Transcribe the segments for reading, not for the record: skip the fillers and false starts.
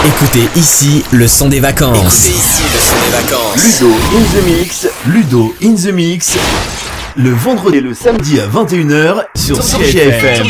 Écoutez ici le son des vacances. Ludo in the mix, Ludo in the mix. Le vendredi et le samedi à 21h sur CJFM.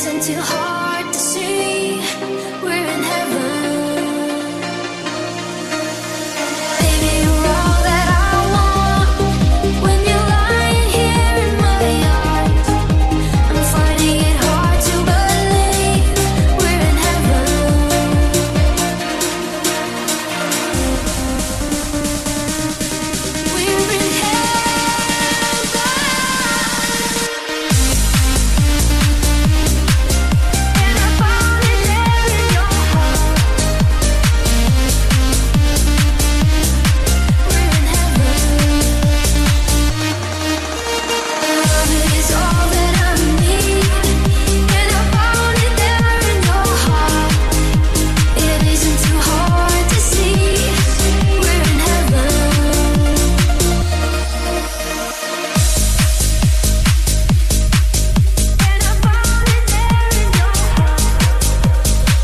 isn't too hard to see. We're in heaven. Baby, you're all that I want. When you're lying here in my arms, I'm finding it hard to believe we're in heaven. We're in heaven. And I found it there in your heart. We're in heaven. Love is all that I need. And I found it there in your heart. It isn't too hard to see. We're in heaven. And I found it there in your heart.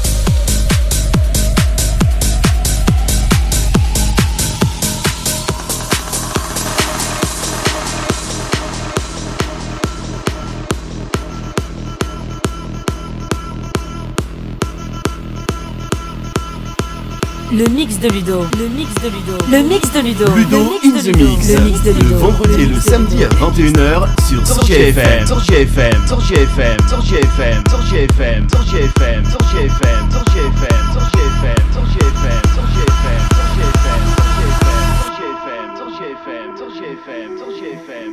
Le mix de Ludo. Le mix de Ludo. Le mix de Ludo. Ludo in the Mix. Le mix de Le Ludo. vendredi et le samedi à 21h sur Sortie FM. Sortie FM. Sortie FM. Sortie FM. Sortie FM. Sortie FM. Sortie FM. Sortie FM. Sortie FM. Sortie FM. Sortie FM. Sortie FM. Sortie FM. Sortie FM. Sortie FM.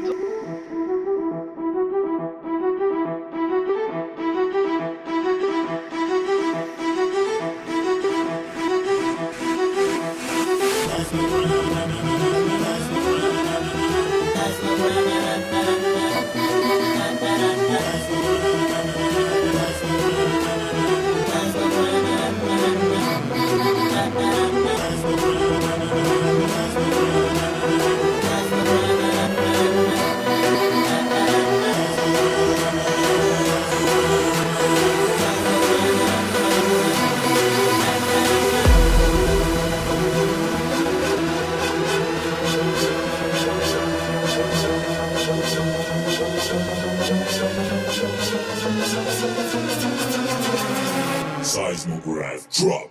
Seismograph drop.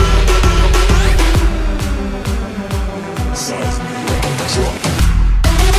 Seismograph drop.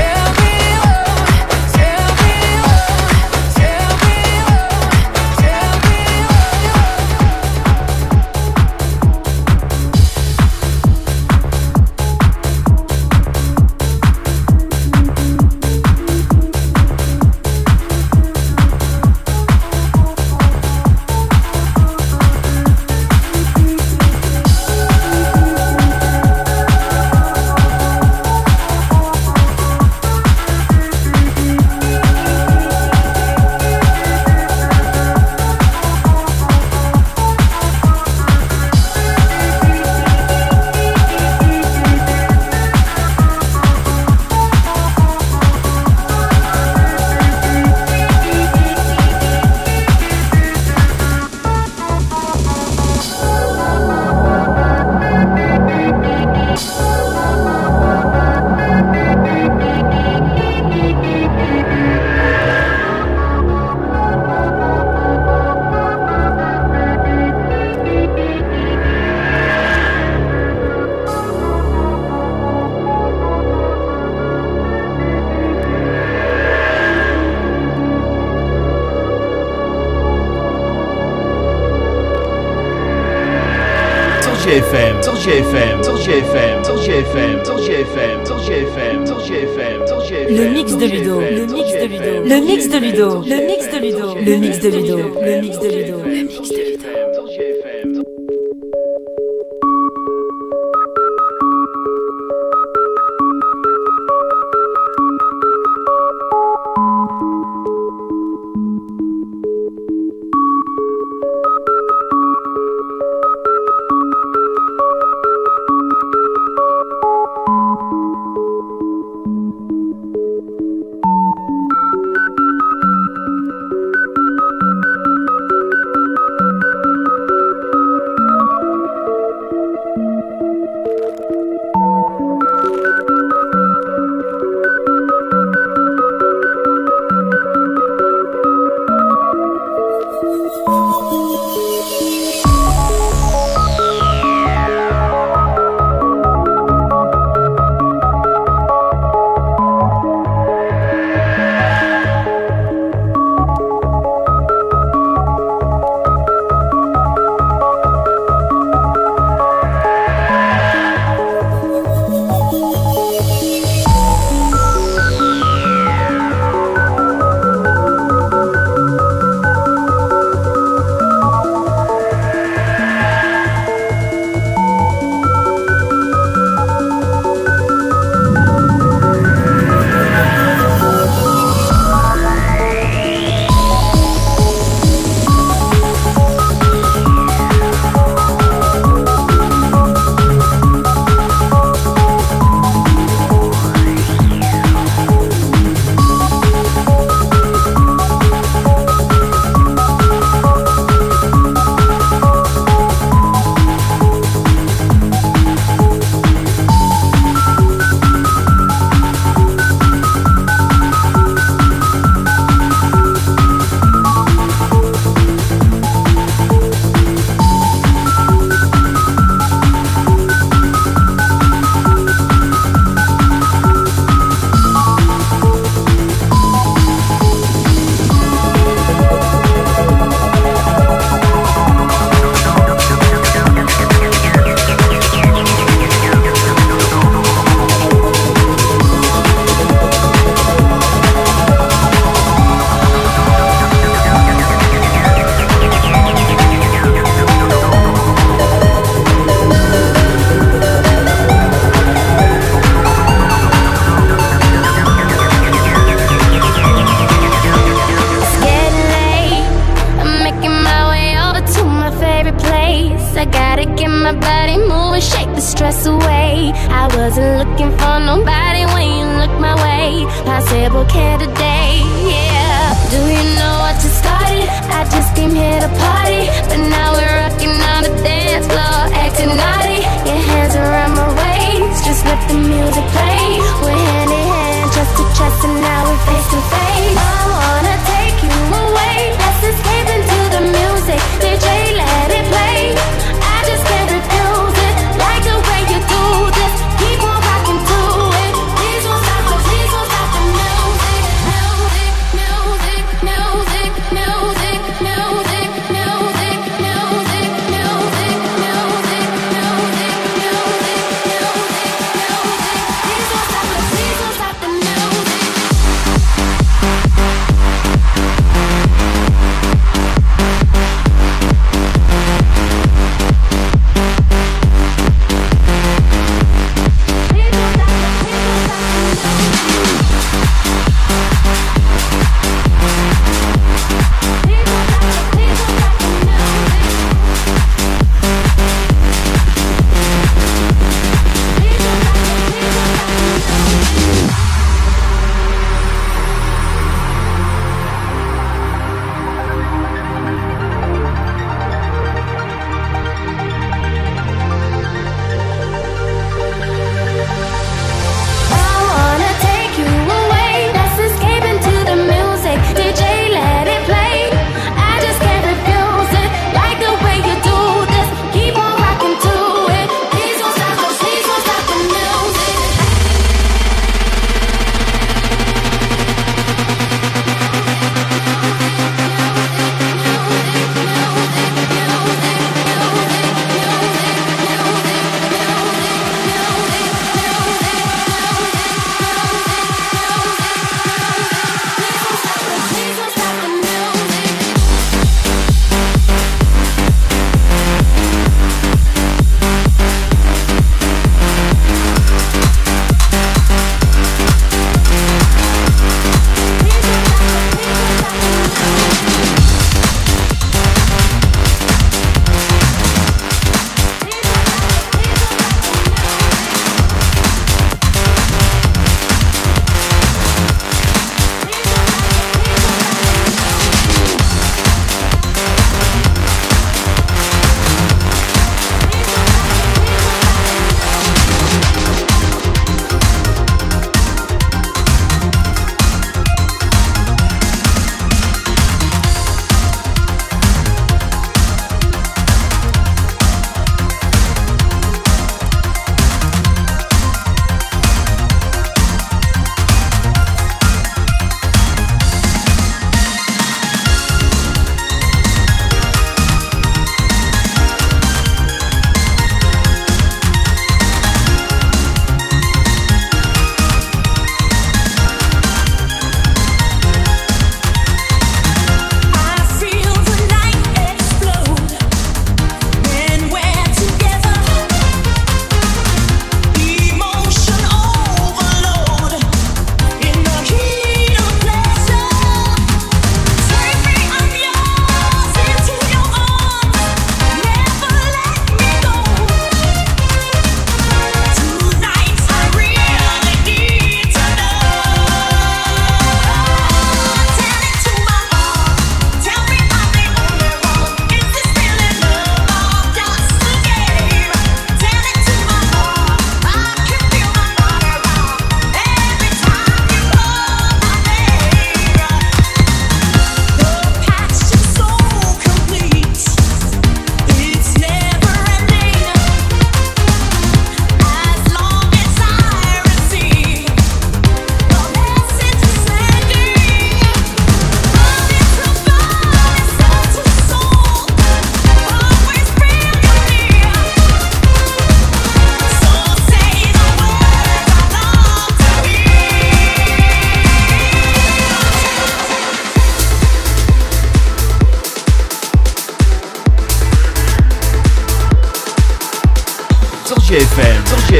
GFM, sur GFM, sur GFM, sur GFM, sur GFM, sur GFM, sur GFM, sur GFM. Le mix de Ludo, le mix de Ludo, le mix de Ludo, le mix de Ludo, le mix de Ludo, le mix de Ludo, le mix de Ludo. Sur GFM.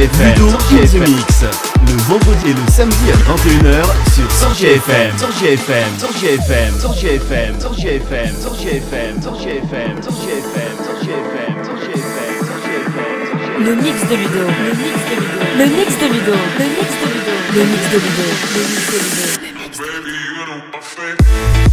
FM, Ludo in the Mix. Le vendredi et le samedi à 21h sur Sorgi FM. Sorgi FM, Sorgi FM, Sorgi FM, Sorgi FM, Sorgi FM, Sorgi FM, Sorgi FM, Sorgi FM, Sorgi FM, Sorgi FM. Le mix de Ludo. Le mix de Ludo. Le mix de Ludo. Le mix de Ludo. Le mix de Ludo. Le mix de Ludo. Le mix de Ludo.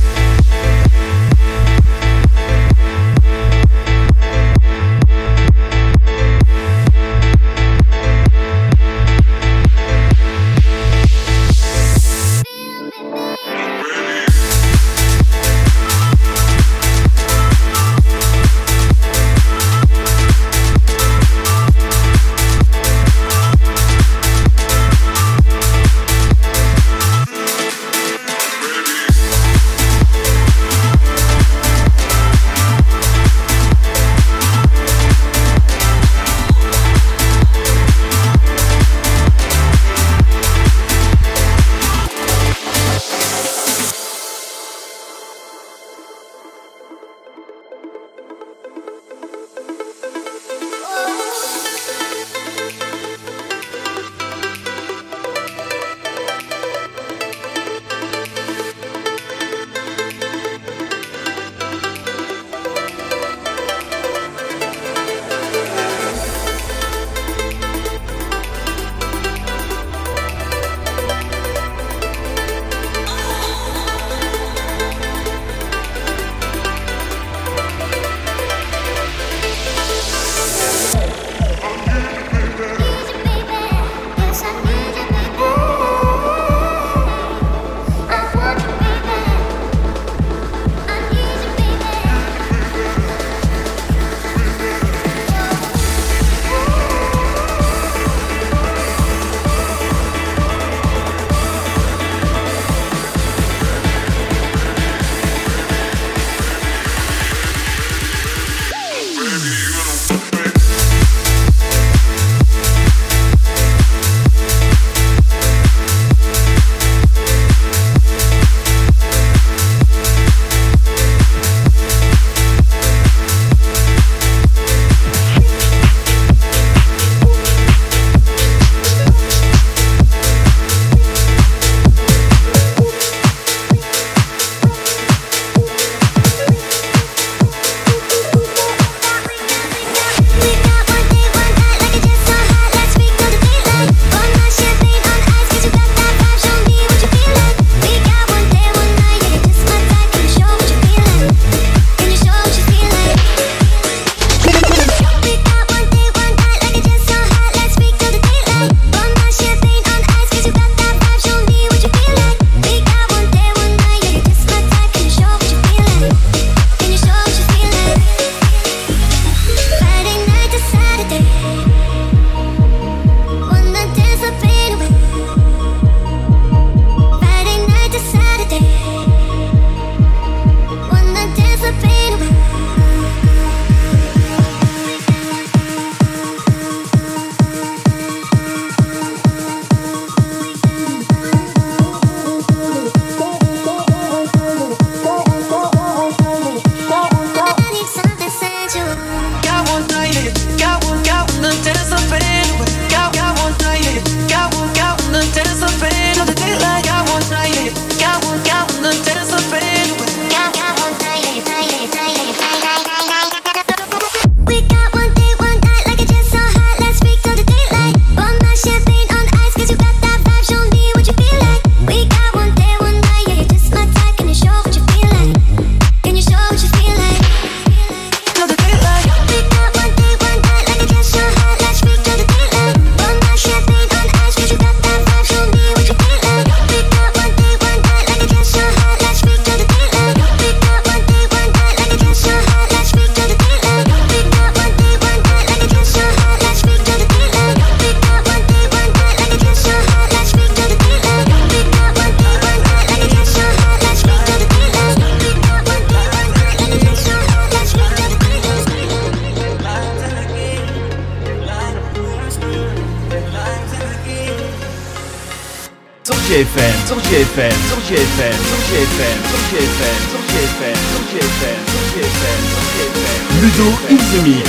Sorgi FM, Sorgi FM, Sorgi FM, Sorgi FM, Sorgi FM, Sorgi FM, Sorgi FM, Sorgi FM, Sorgi FM. Ludo in the Mix.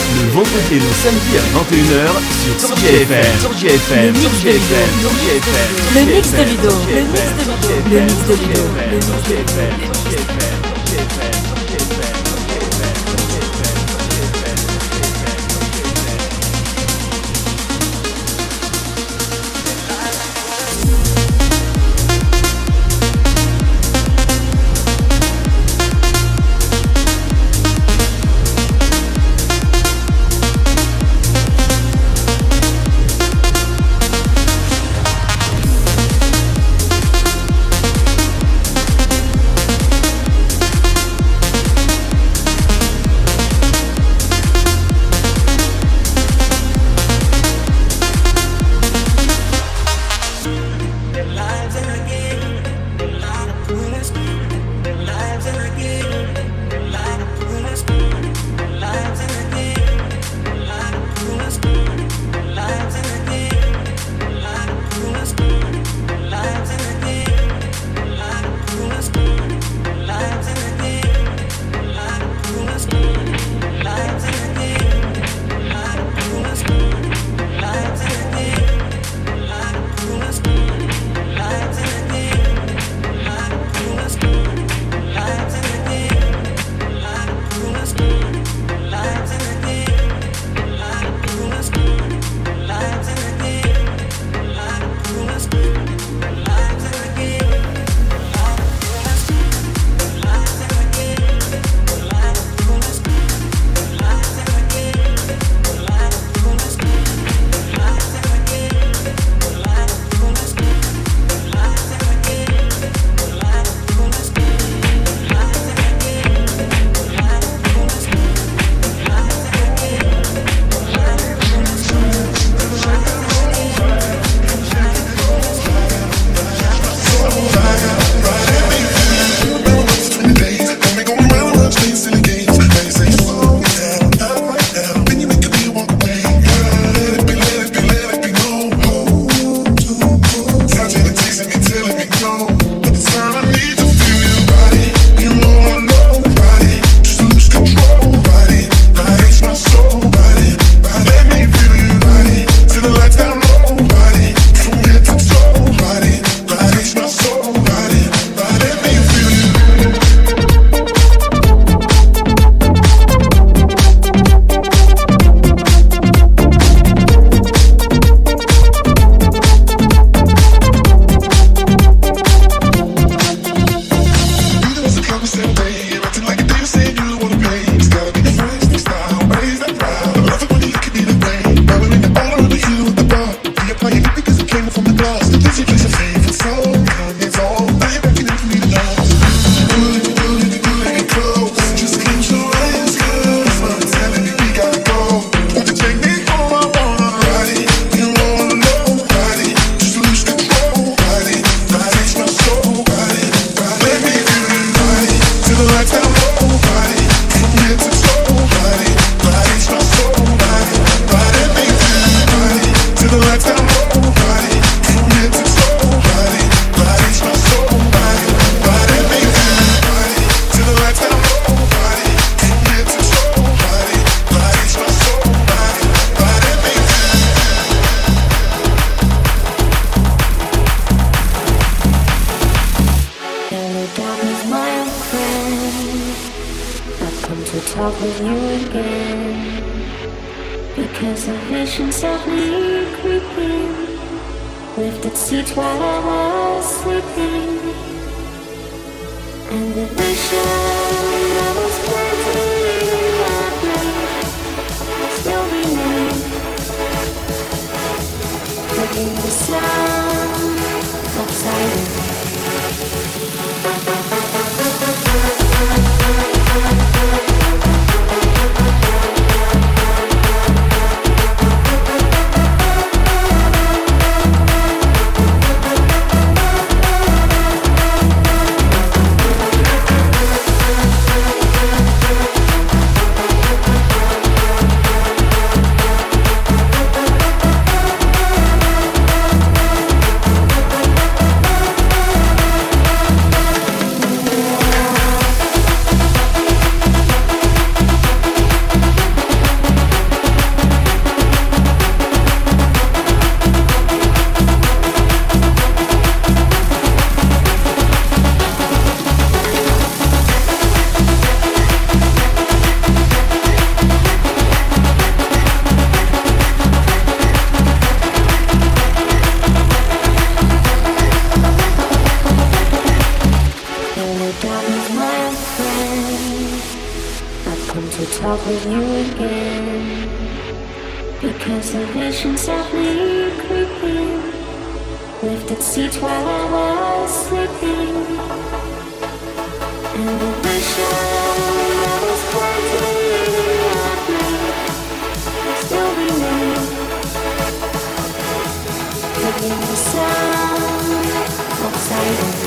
le vendredi et le samedi à 21h sur Sortie FM. Sortie FM. Sortie FM. Sortie FM. Le mix de Ludo. Le mix de Ludo. Le mix de Ludo. Le mix de Ludo. talk with you again, because the visions of me creeping lifted seats while I was sleeping, and the vision I was planting in my brain still remains, making the sound of silence. talk with you again. Because the visions of me creeping, lifted seats while I was sleeping. And the vision that was pointing at me still remains. Picking the sound of silence.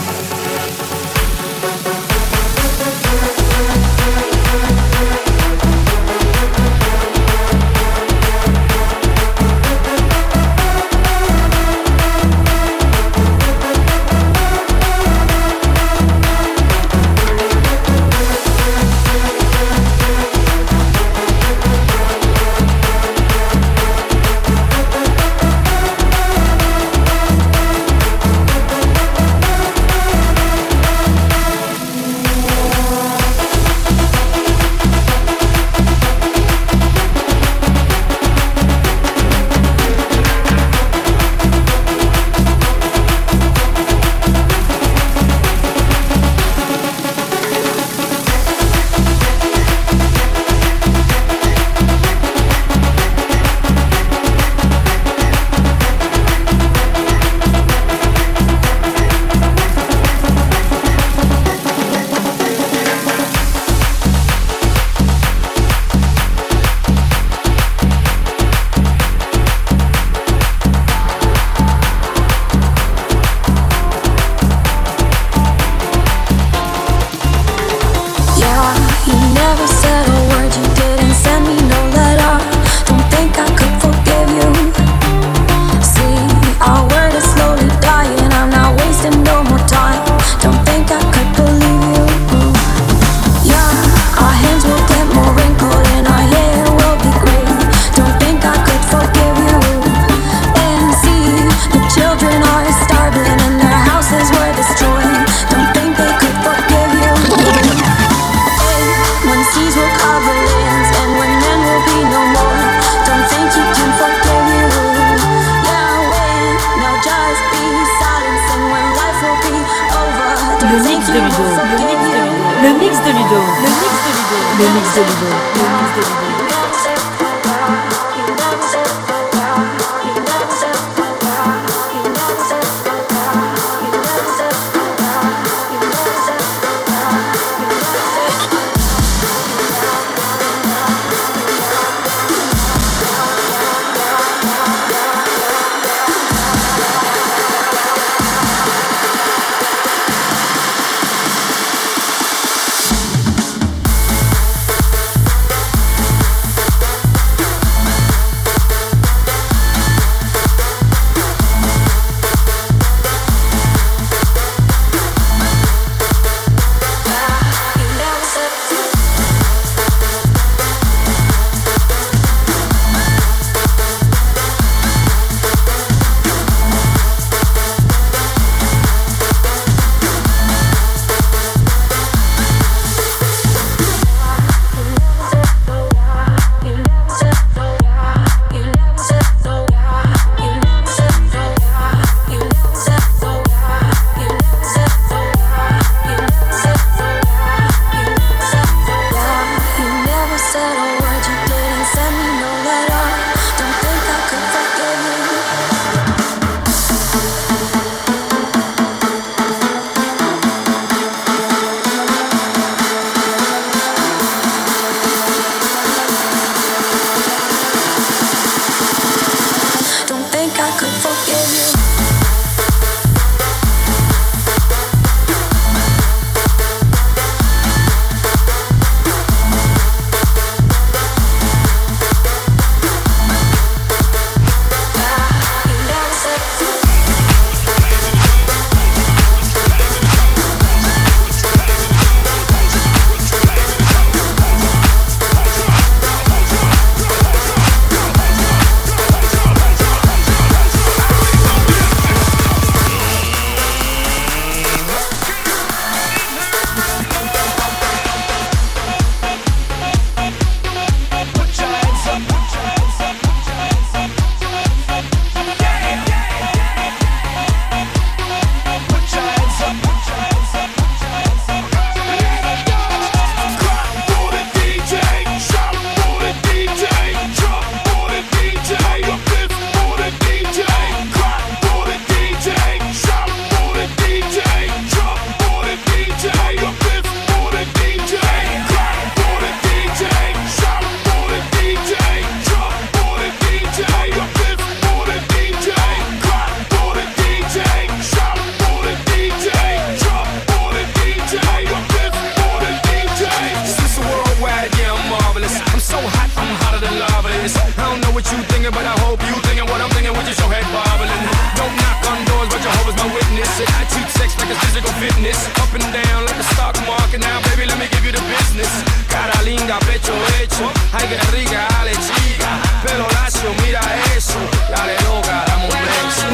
fitness, up and down like the stock market. Now, baby, let me give you the business. Cara linda, pecho hecho, ay que rica, dale chica. Pelo lacio, mira eso, dale loca, dame un beso.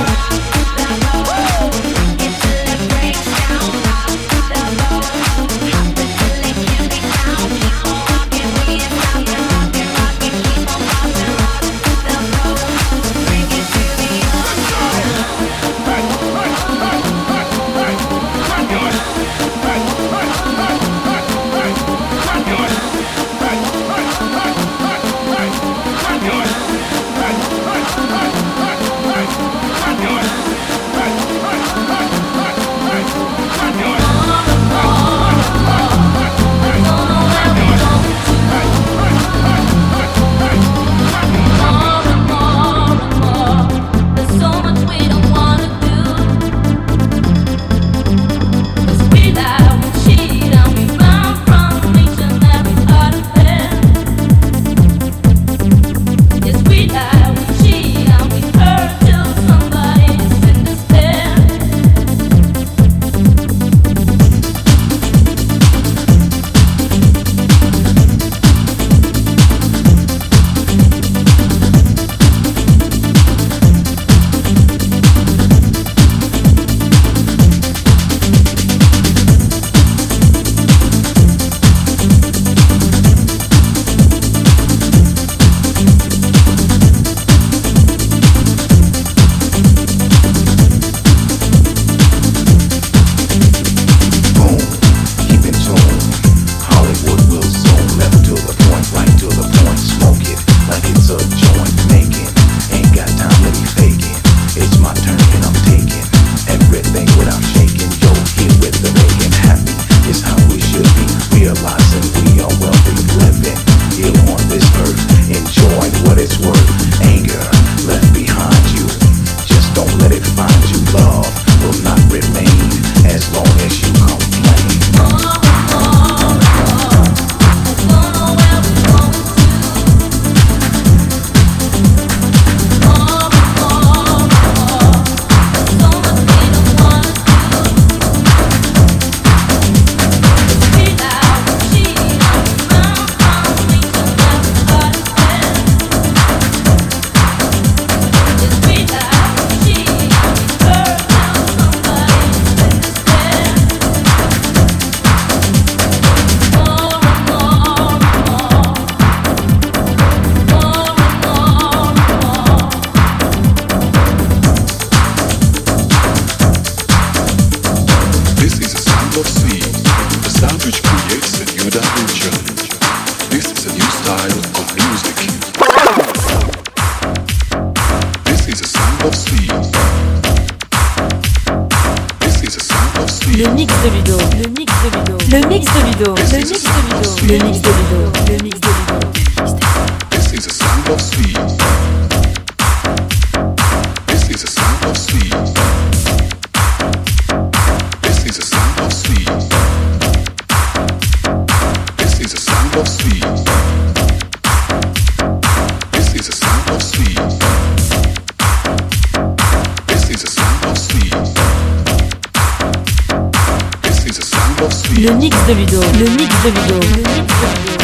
Le mix de Ludo. Le mix de Ludo. Le mix de Ludo. Le mix de Ludo. Le mix de Ludo. Le mix de Ludo. This is a sound of sleep. This is a sound of sleep. This is a sound of sleep. This is a sound of sleep. This is a sound of sleep. This is a sound of sleep. This is a sound of sleep. Le mix de Ludo. Le mix de Ludo. Le mix de Ludo.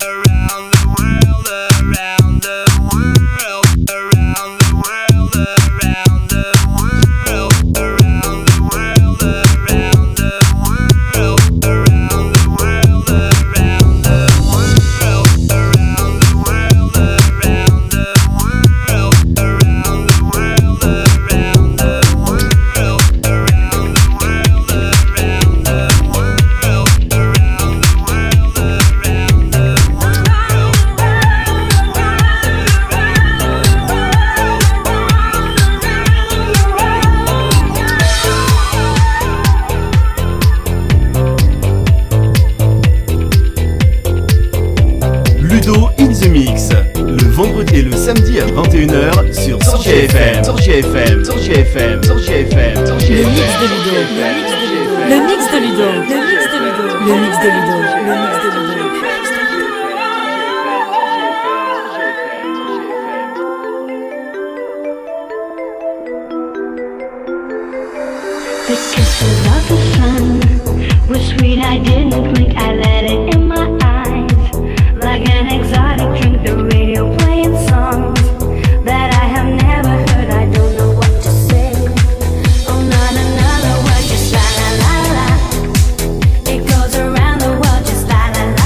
Ludo in the Mix, le vendredi et le samedi à 21h sur Sortie FM. Sortie FM, Sortie FM, Sortie FM, Sortie Le FM. mix de Ludo. Le mix de Ludo. Le mix de Ludo. Le mix de Ludo. Le mix de Ludo. The kisses of the sun were sweet, I didn't blink, I let it in my eyes. Like an exotic drink, the radio playing songs that I have never heard, I don't know what to say. Oh, not another word, just la la la la. It goes around the world, just la la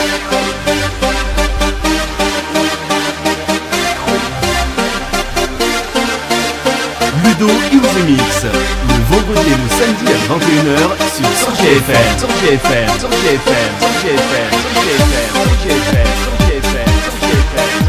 Ludo in Mix, le vendredi et le samedi à 21h sur 100GFM. 100GFM, 100GFM, 100GFM, 100GFM, 100GFM, 100GFM, 100GFM.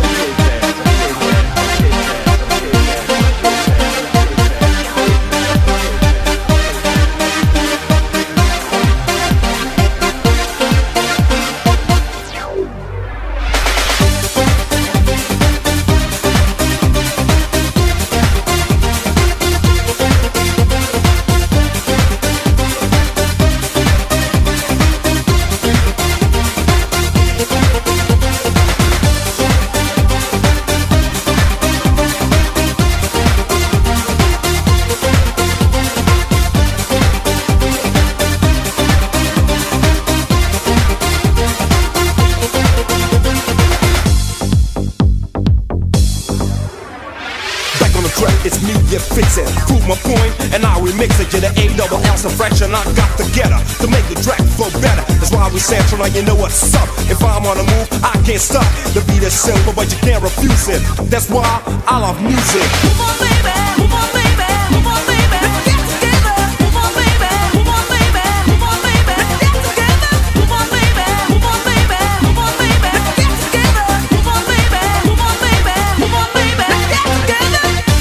Fix it, prove my point, and I remix it. You're the A-double-L fraction, I got to get her to make the track flow better. That's why we central, now you know what's up. If I'm on the move, I can't stop. The beat is simple, but you can't refuse it. That's why I love music. Move on, baby, move on, baby, move on, baby. Let's get together. Move on, baby, move on, baby, move on, baby. Let's get together. Move on, baby, move on, baby, move on, baby. Let's get together. Move on, baby, move on, baby, move on, baby. Let's get together.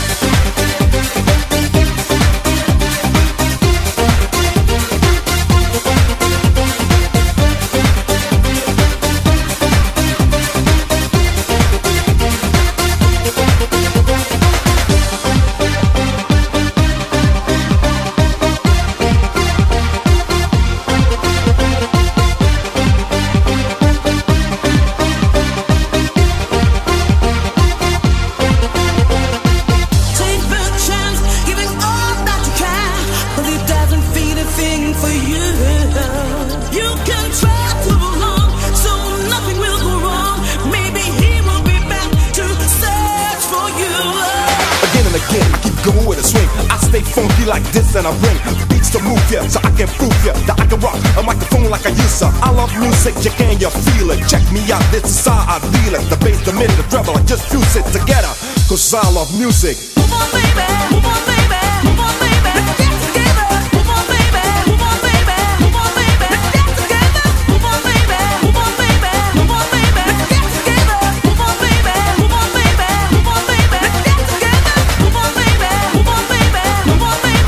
Like this and I bring beats to move ya, so I can prove ya that I can rock a microphone like I used to. I love music, you can you feel it? Check me out, this is how I feel it. The bass, the mid, the treble, I just fuse it together, cause I love music. Move on, baby, move on, baby, move on, baby. Let's get together. Move on, baby, move on, baby, move on, baby. Let's get together. Move on, baby, move on, baby, move on, baby. Let's get together. Move on, baby, move on, baby, move on, baby. Let's get together. Move on, baby, move on, baby, move on, baby.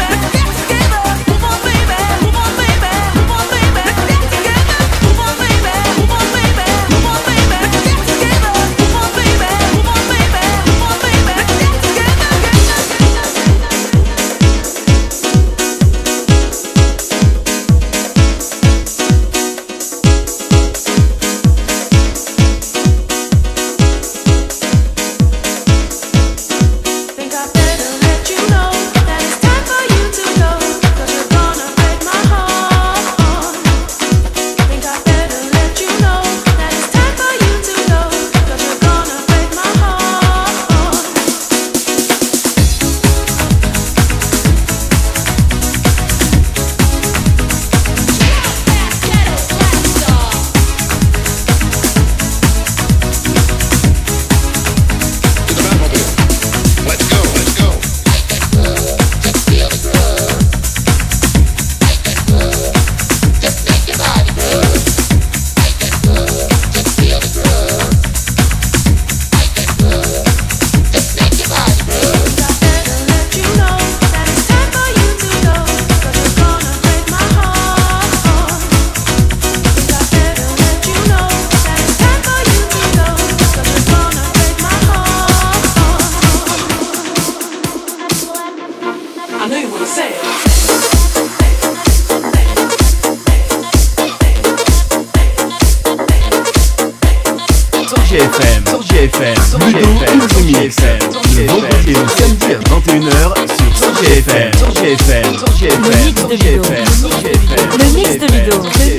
GFM, sur GFM, Ludo Mix, le vendredi et le samedi à 21h sur GFM, sur GFM, sur GFM, sur GFM, sur GFM. Le mix de Ludo,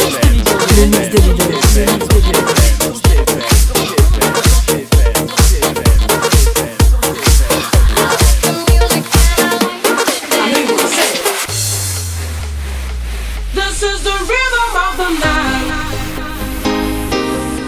le mix de Ludo, le mix de Ludo. This is the rhythm of the night.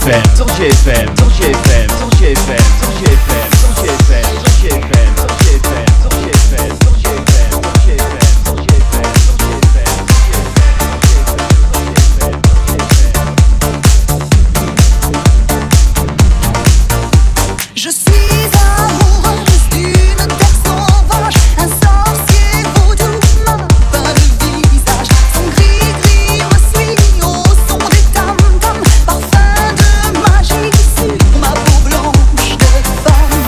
GFM, sur GFM, sur GFM, sur GFM, sur GFM, sur GFM, sur GFM, sur GFM, sur GFM, sur GFM, sur GFM, sur GFM, sur Je suis amoureuse d'une terre sauvage, un sorcier vaudou m'a peint le visage. Son gris-gris me suit au son des tam-tams, parfum de magie sur ma peau blanche de femme.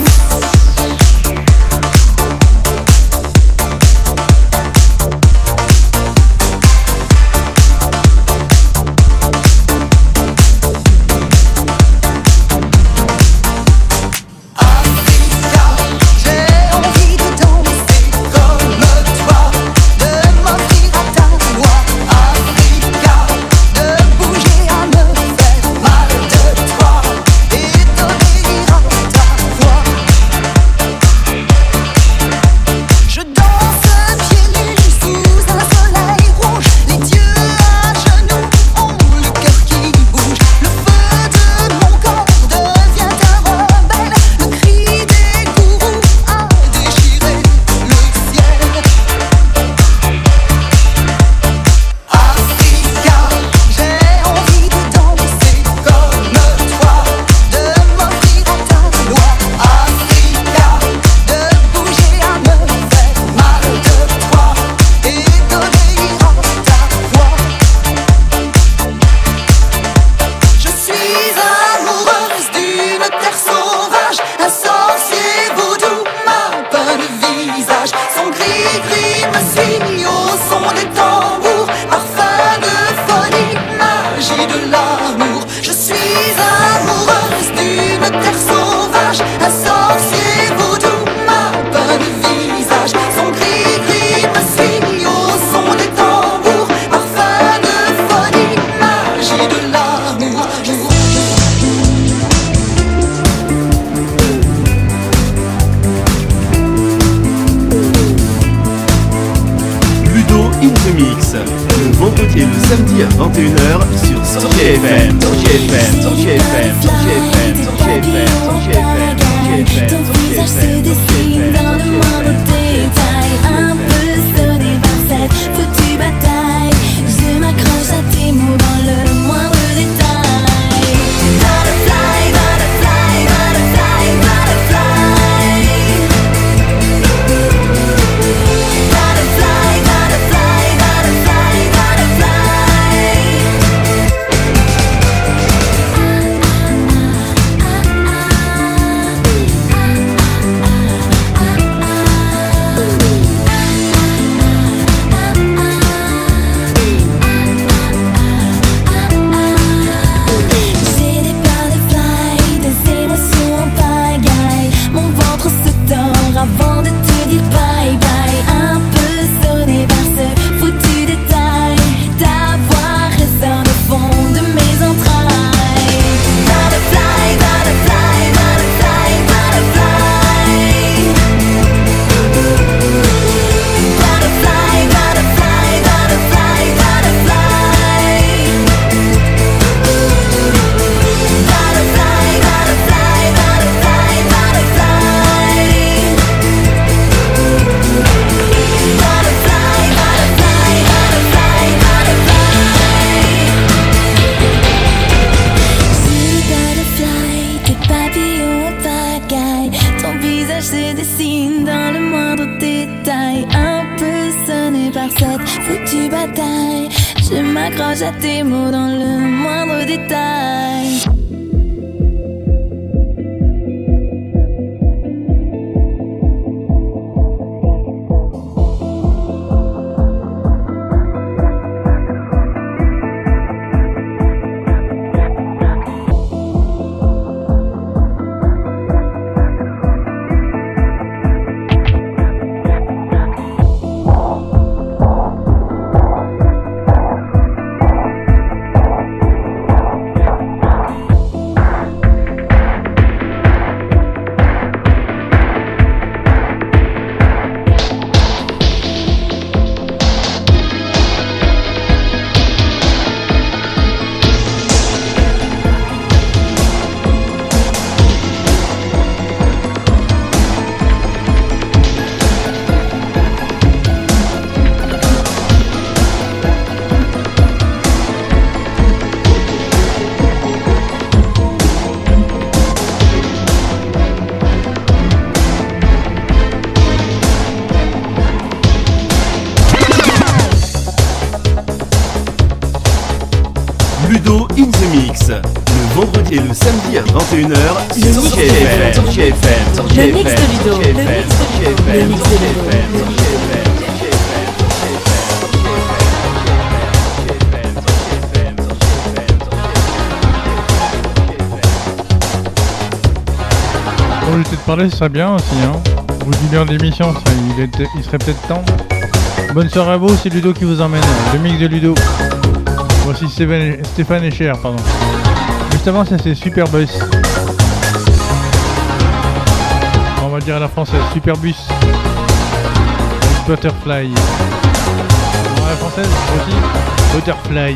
Et le samedi à 21h sur GFM, sur GFM, sur GFM, sur GFM, sur GFM, sur GFM, sur GFM, Ton visage se dessine dans le moindre détail. Un peu sonné par cette foutue bataille. Je m'accroche à tes mots dans le moindre détail. Butterfly, butterfly, butterfly, butterfly. Butterfly, butterfly, butterfly, butterfly. J'ai des butterflies, des émotions en pagaille. Mon ventre se tord avant de te dire bye bye. Un peu sonné par ce foutu détail. Ta voix résonne au fond de mes entrailles. Butterfly, butterfly, butterfly, butterfly. Butterfly, butterfly, butterfly, butterfly. Butterfly, butterfly, butterfly, butterfly. Butterfly, butterfly, butterfly, butterfly. Tes papillons en pagaille. Ton visage se dessine dans le moindre détail. Un peu sonné par cette foutue bataille. Je m'accroche à tes mots dans le moindre détail. Ludo in the Mix. Le vendredi et le samedi à 21h sur mix JFM. Sur JFM. Sur Le mix JFM. de Ludo. Sur Le JFM. mix de Sur Ludo. Le JFM. mix de Ludo. Pour lui peut-être parler, ce serait bien aussi, hein. Au bout d'une heure d'émission, il serait peut-être temps. Bonne soirée à vous, c'est Ludo qui vous emmène. Le mix de Ludo. Voici Stéphane et Cher, pardon. Juste avant, ça c'est Super Bus. On va le dire à la française, Super Bus. Butterfly. On va la française aussi, Butterfly.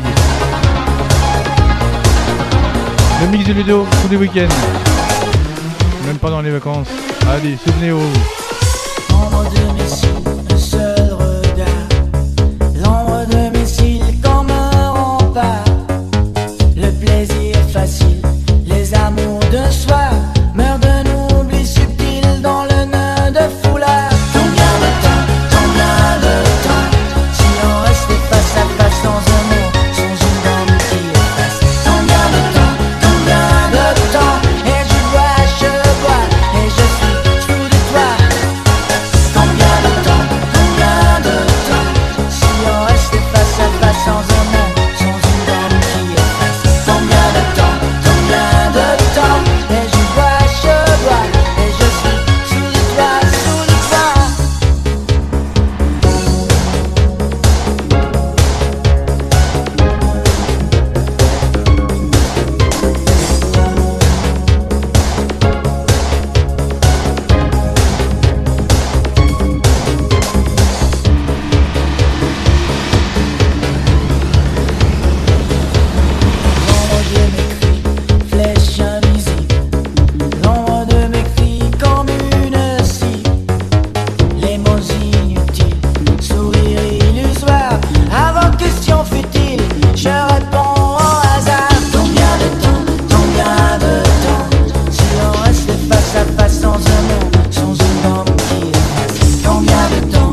Le mix de Ludo, tous les week-ends. Même pas dans les vacances. Allez, souvenez-vous. L'ombre de mes cils, un seul regard. L'ombre de mes cils comme un rempart. Le plaisir facile, les amours de soi meurent d'un oubli subtil dans le nœud de foulard. Combien de temps, si on restait face à face sans un mot, sans une dame qui efface. Combien de temps, et je bois, et je suis sous de toi. Combien de temps, si on restait face à face sans un mot, sans une dame qui efface. Combien de temps, et je bois, et je suis sous de toi, sous de toi. L'ombre de mes cris, flèche invisible. L'ombre de mes cris comme une scie. Les mots inutiles, sourire illusoire. Avant question futile, je réponds au hasard. Combien de temps, si on restait face à face sans un mot, sans une bande qui efface. Combien de temps,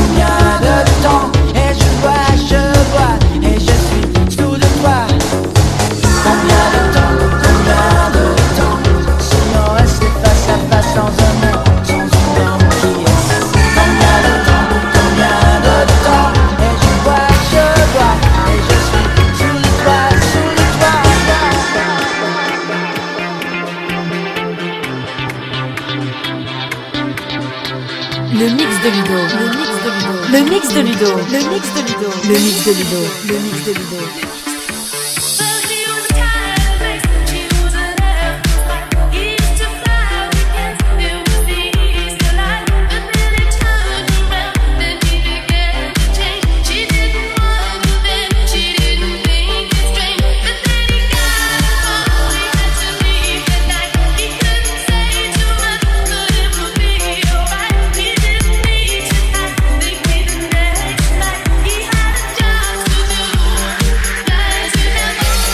et je bois, et je suis sous de toi. Combien de temps, si on restait face à face sans un mot, sans une bande qui efface. Combien de temps, et je bois, et je suis sous de toi, sous de toi. Le mix de Ludo. Le mix de Ludo. Le mix de Ludo. Le mix de Ludo. Le mix de Ludo. Le mix de Ludo. He had a job to do.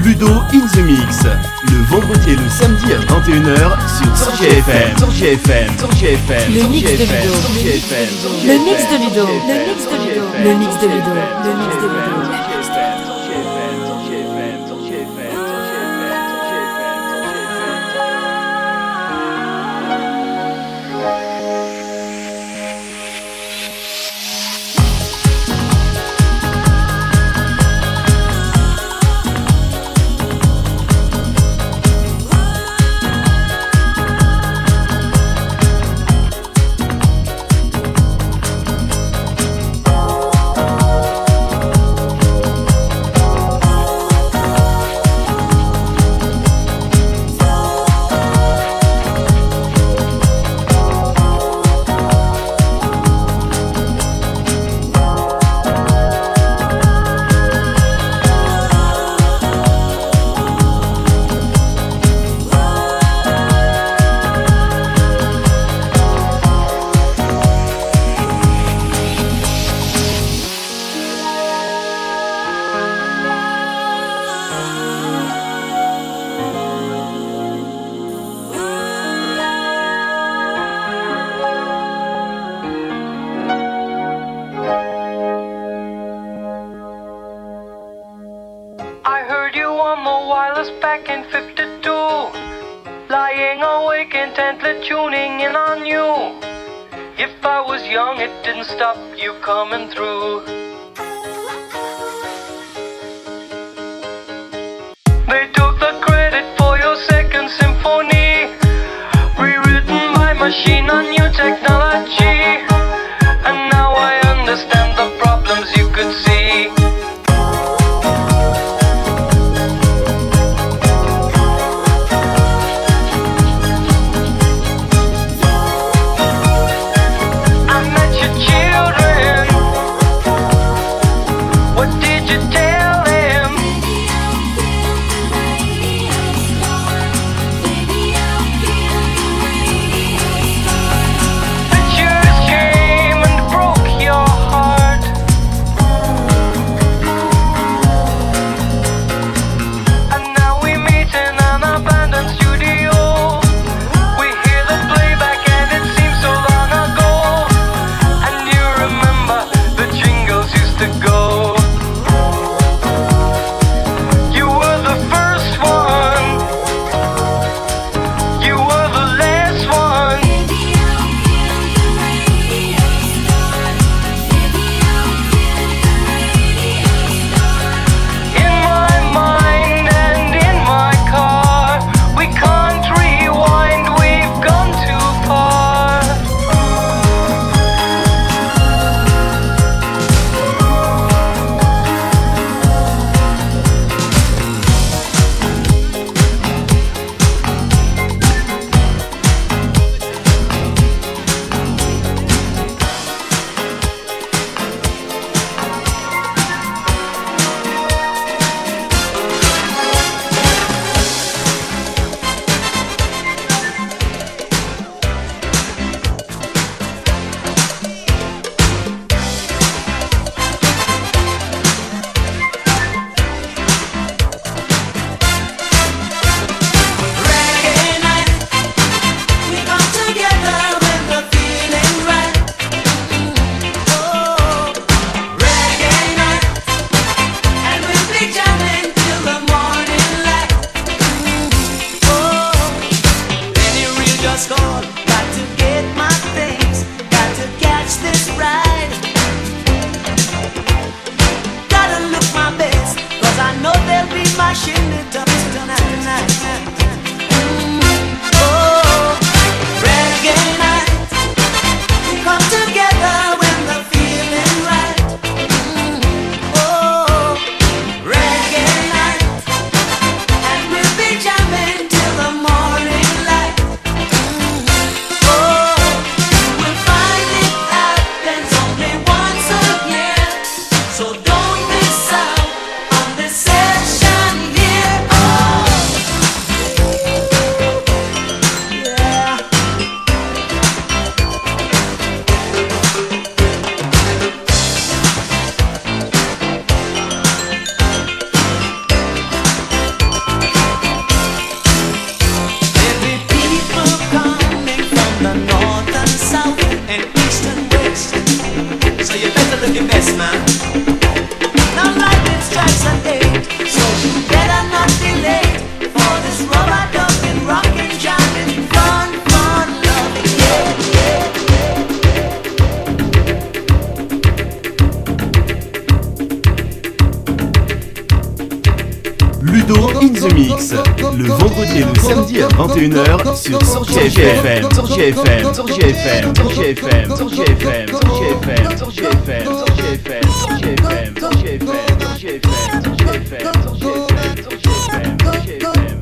Ludo in the Mix. Le vendredi et le samedi à 21h sur Sorgia FM. Sorgia FM. Sorgia FM. Le mix de Ludo. Sorgia FM. Le mix de Ludo. Le mix de Ludo. Le mix de Ludo. Le mix de Ludo. Reggae Ludo in the Mix. Le vendredi et le samedi à 21h sur Sortie FM. Sortie FM. Sortie FM. Sortie FM. Sortie FM. Sortie FM. Sortie FM. Sortie FM. Sortie FM. Sortie FM. Sortie FM. Sortie FM. Sortie FM. Sortie FM. Sortie FM.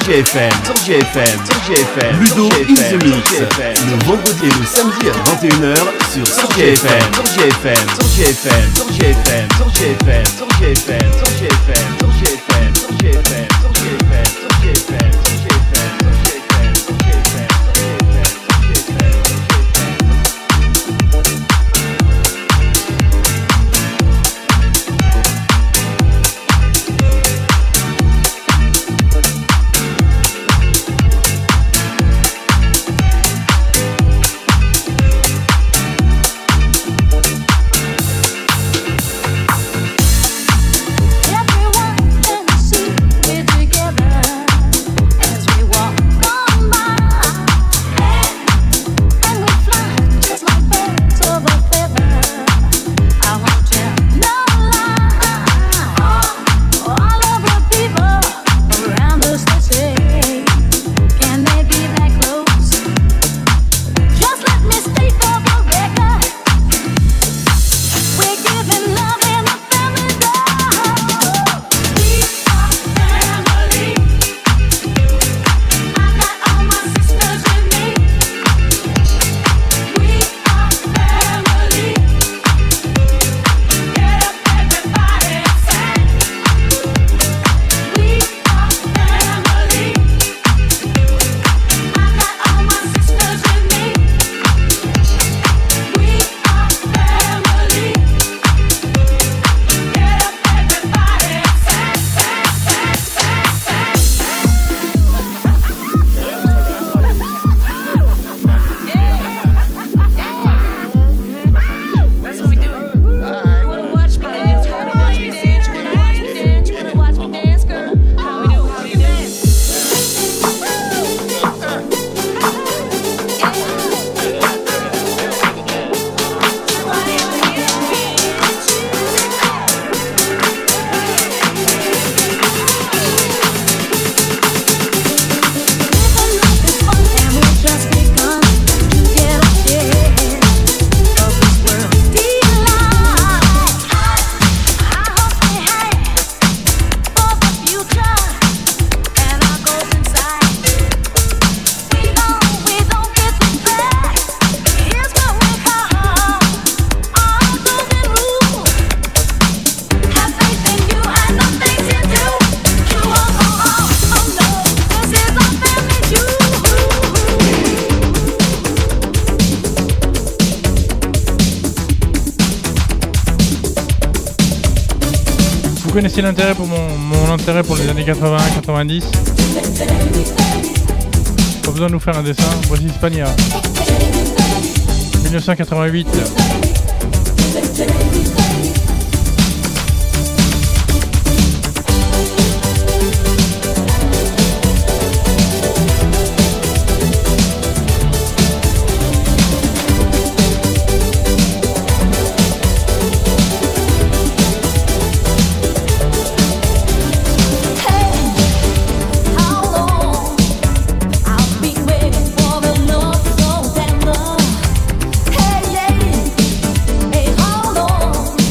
GFM, sur GFM, sur GFM. Ludo is the mix. Le vendredi et le samedi à 21h sur GFM, sur GFM, sur GFM, sur GFM, sur GFM, sur GFM, sur GFM, sur GFM, sur GFM, sur GFM, sur GFM, sur GFM, sur GFM, sur GFM, sur GFM. Vous connaissez l'intérêt pour mon intérêt pour les années 80-90. Pas besoin de nous faire un dessin. Voici Hispania. 1988. Hey, hold on.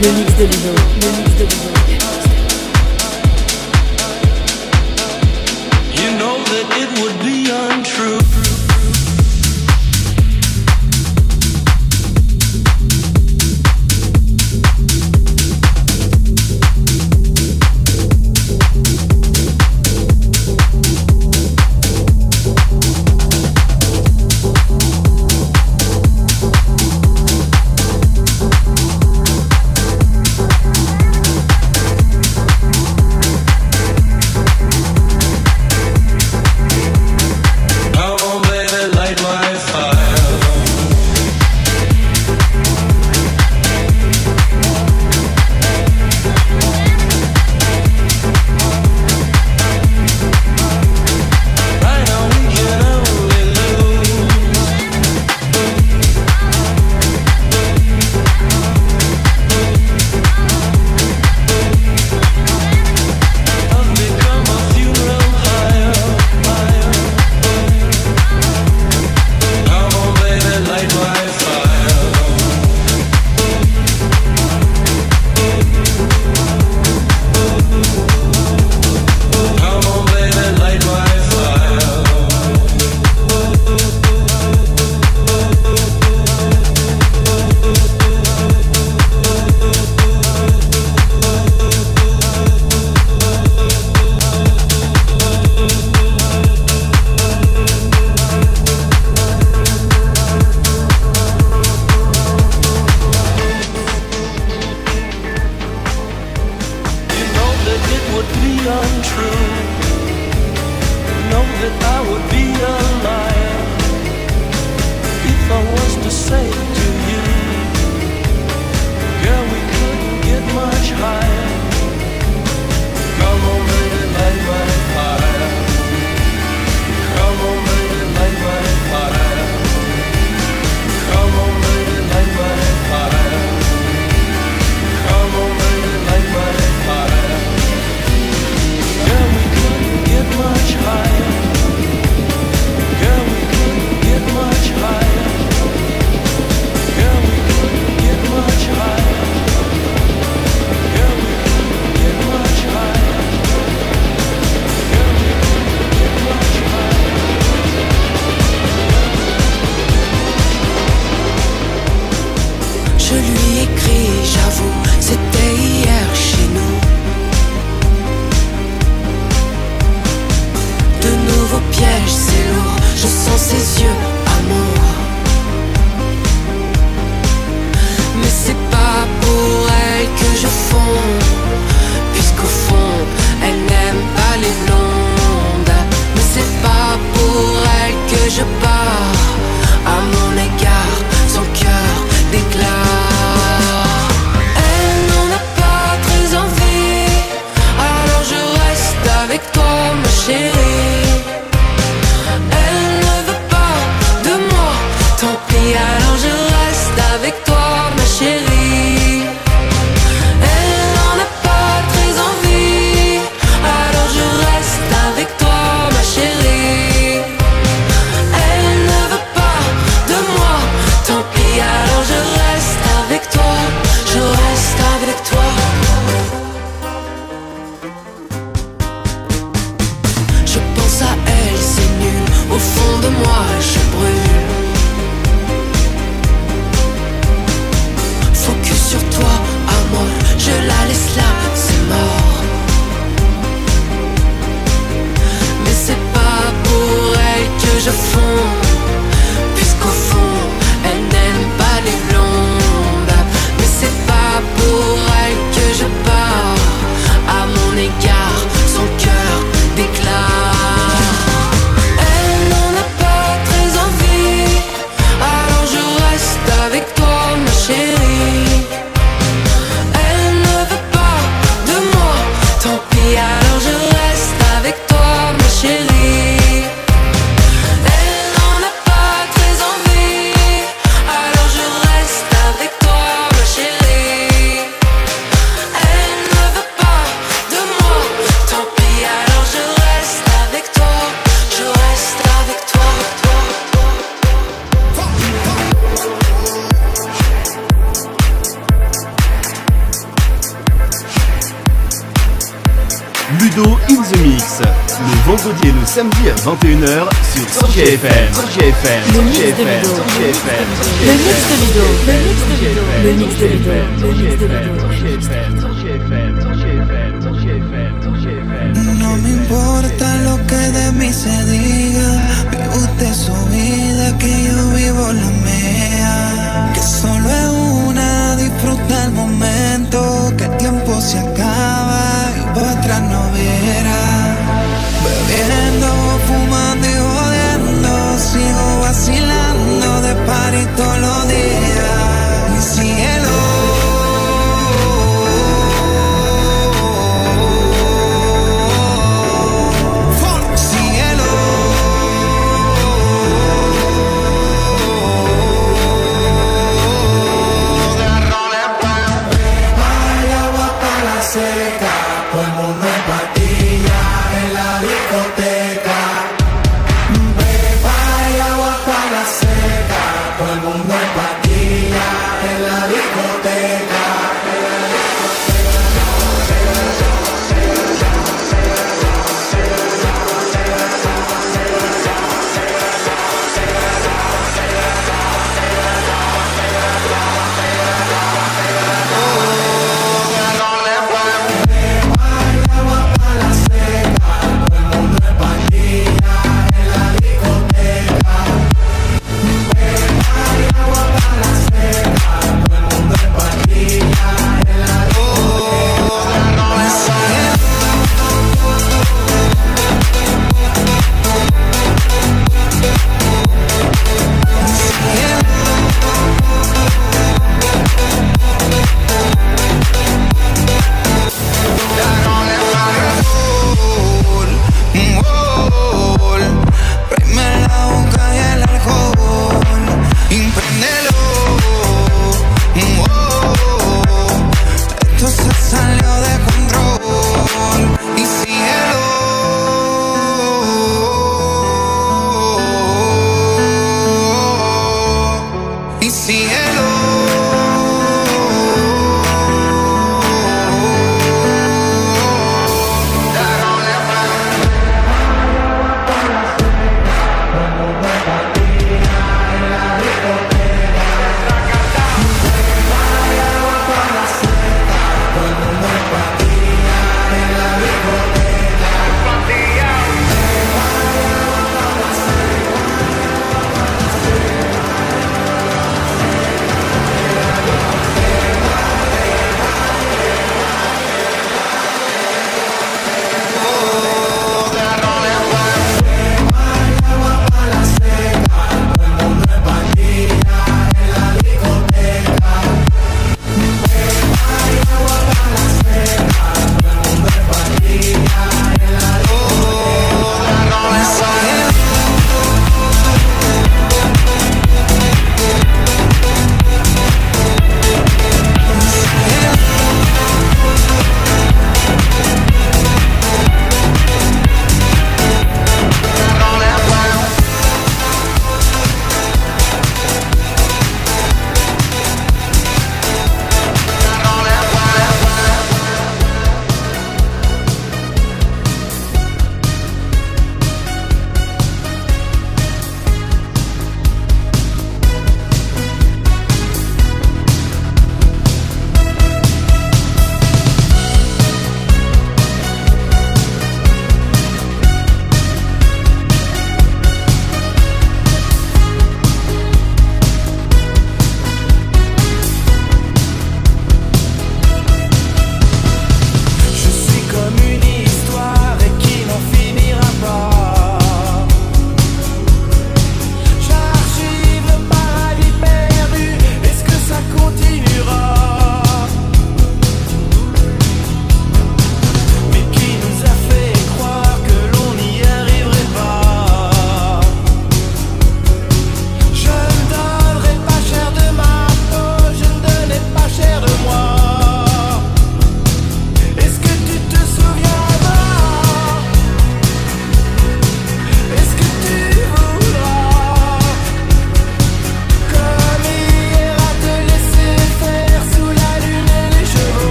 Le mix de Ludo. Le mix de Ludo. You know that it would be untrue. Je Ludo in the Mix. Le vendredi et le samedi à 21h sur Sorgia FM. Sorgia FM. Le mix de Ludo. Le mix de Ludo. Le mix de Ludo. Le mix de Ludo. No me importa lo que de mí se diga, vive usted su vida, que yo vivo la mía. Que solo es una, disfruta el momento, que el tiempo se acaba y para atrás no viera. Bebiendo, fumando y jodiendo, sigo vacilando de party todos los días. Mi cielo. Seca, todo el mundo en patilla en la discoteca. Beba y agua para la seca, todo el mundo en patilla en la discoteca.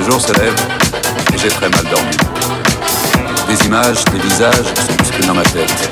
jour se lève et j'ai très mal dormi. Des images, des visages se bousculent dans ma tête.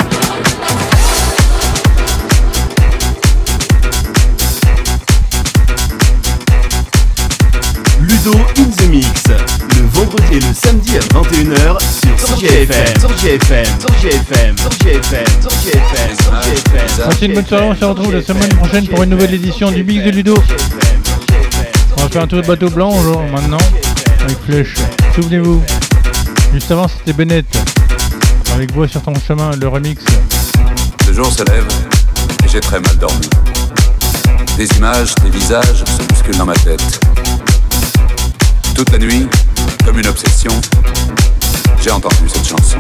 Ludo in the Mix, le vendredi et le samedi à 21h sur Sortie FM. Sortie FM, Sortie FM, Sortie FM, Sortie FM, Sortie FM. Passez une bonne soirée, on se retrouve la semaine prochaine pour une nouvelle édition du Mix de Ludo. On va faire un tour de bateau blanc genre, maintenant, avec Flèche. Souvenez-vous, juste avant c'était Bennett, avec Voix sur ton chemin, le remix. Le jour se lève et j'ai très mal dormi. Des images, des visages se bousculent dans ma tête. Toute la nuit, comme une obsession, j'ai entendu cette chanson.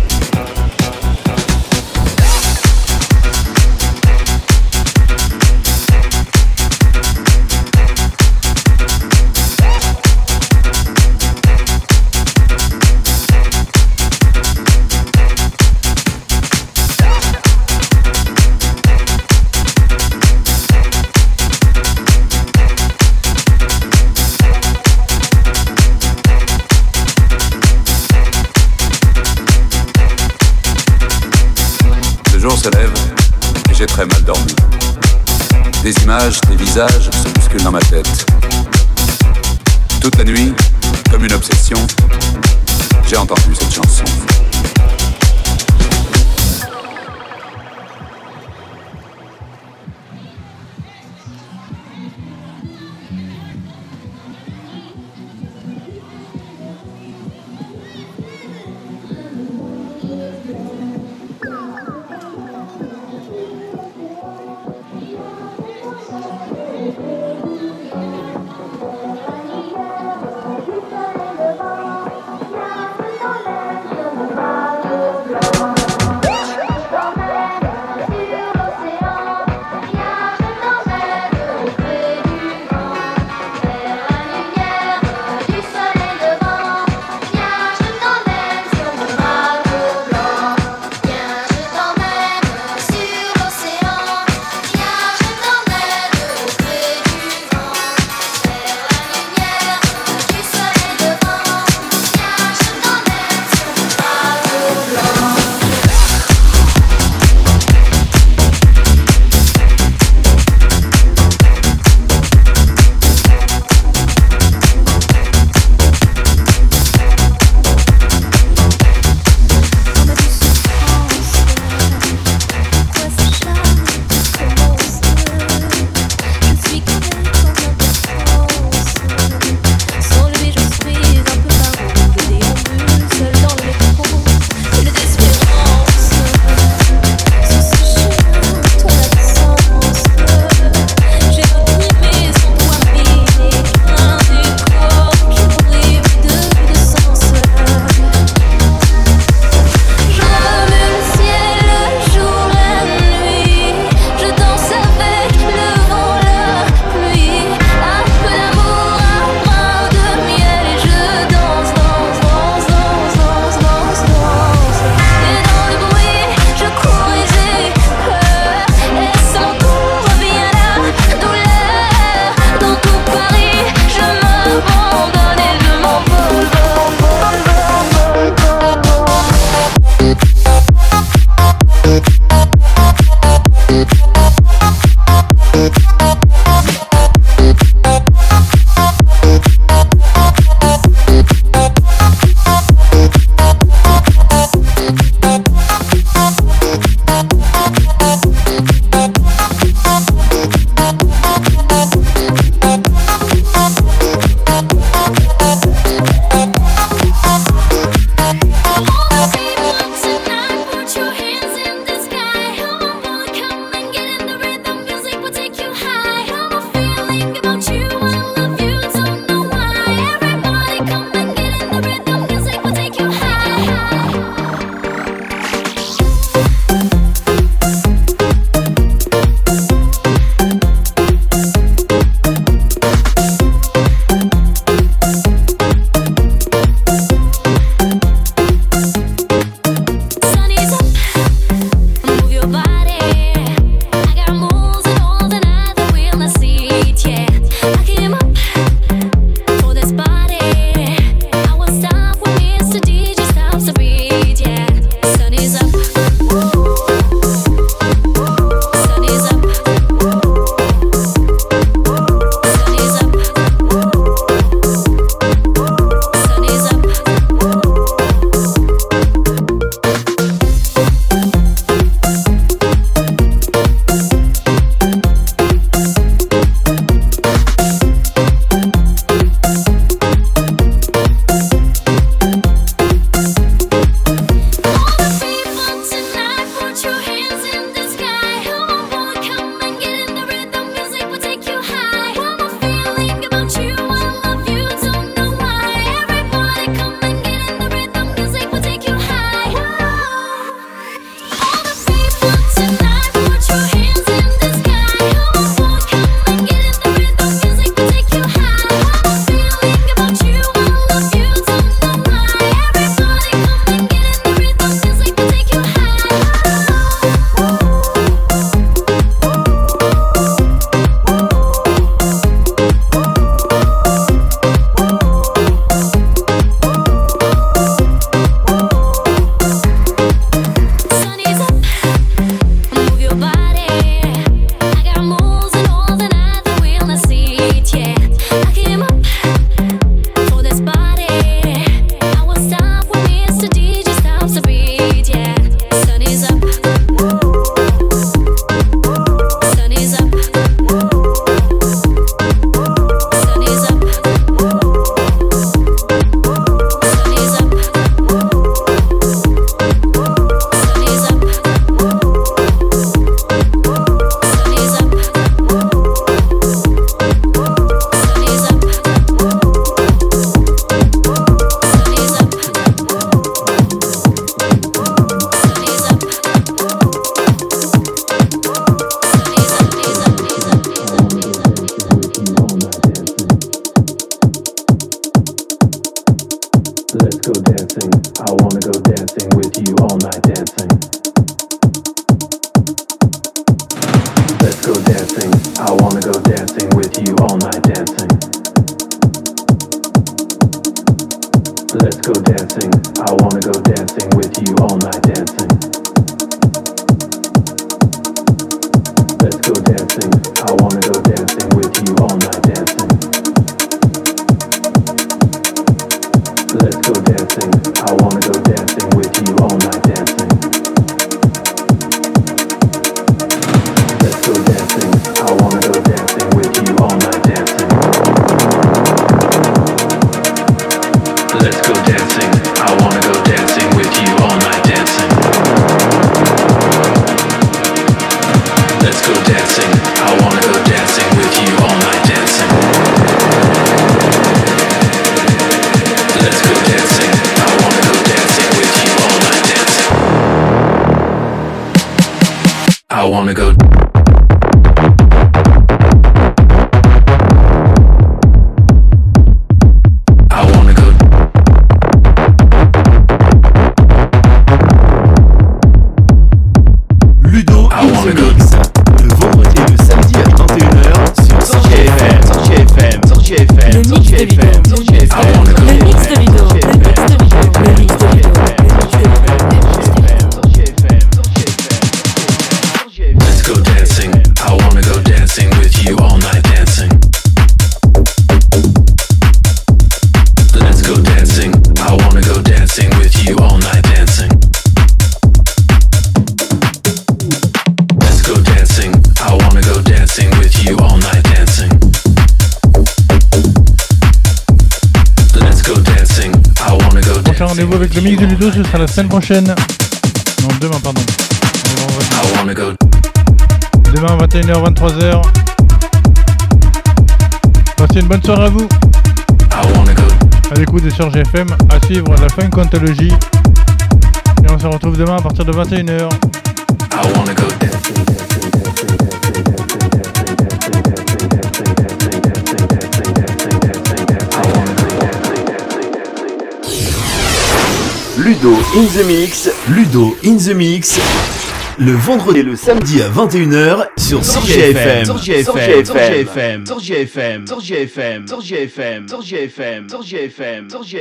Le jour se lève et j'ai très mal dormi. Des images, des visages se bousculent dans ma tête. Toute la nuit, comme une obsession, j'ai entendu cette chanson. Bye. go dancing. I wanna go dancing with you all night dancing. Let's go dancing. I wanna go dancing with you all night dancing. Let's go dancing. I wanna go dancing with you all night dancing. Let's go dancing. I wanna go dancing with you all night dancing. Let's go dancing. I wanna go dancing with you all night dancing. Let's go dancing. I wanna go dancing with you all night dancing. Let's go dancing. I wanna go dancing with you all night dancing. I wanna go. Ludo in the Mix, le vendredi et le samedi à 21h sur Sortie FM, Sortie FM, Sortie FM, Le mix Sortie de Ludo. FM, Sortie FM, Le mix de Ludo. Le mix de Ludo. Le mix de Ludo. Let's go dancing. I wanna go dancing with you all night dancing. Let's go dancing. I wanna go dancing with you all night dancing. Let's go dancing. I wanna go dancing with you all night dancing. Let's go dancing. I wanna go dancing. Prochain rendez-vous avec le mix de Ludo, ce sera la semaine prochaine. Non, demain, pardon. I wanna go. Demain, 21h, 23h. Passez une bonne soirée à vous. I wanna go. À l'écoute des Sortie FM, à suivre la Funk Anthology. Et on se retrouve demain à partir de 21h. I wanna go dancing. Ludo in the Mix, Ludo in the Mix, le vendredi et le samedi à 21h sur Sortie FM, Sortie FM, Sortie FM, Sortie FM, Sortie FM, Sortie FM, Sortie FM, Sortie FM, Sortie FM.